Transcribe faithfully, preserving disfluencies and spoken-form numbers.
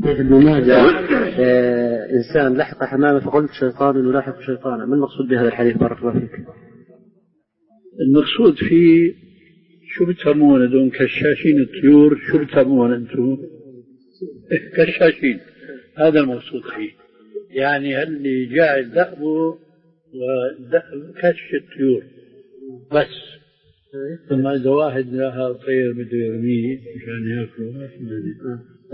ابن ماجه آه إنسان لحق حمامة فقلت شيطان يلاحق شيطانا، ما المقصود بهذا الحديث بارك الله فيك؟ المقصود فيه شو بتسمون دون كشاشين الطيور، شو بتسمون أنتم؟ كشاشين، هذا المقصود فيه، يعني اللي جاعل دأبه وكش الطيور بس. ثم إذا واحد لها طير بده يرميه مشان ياكله.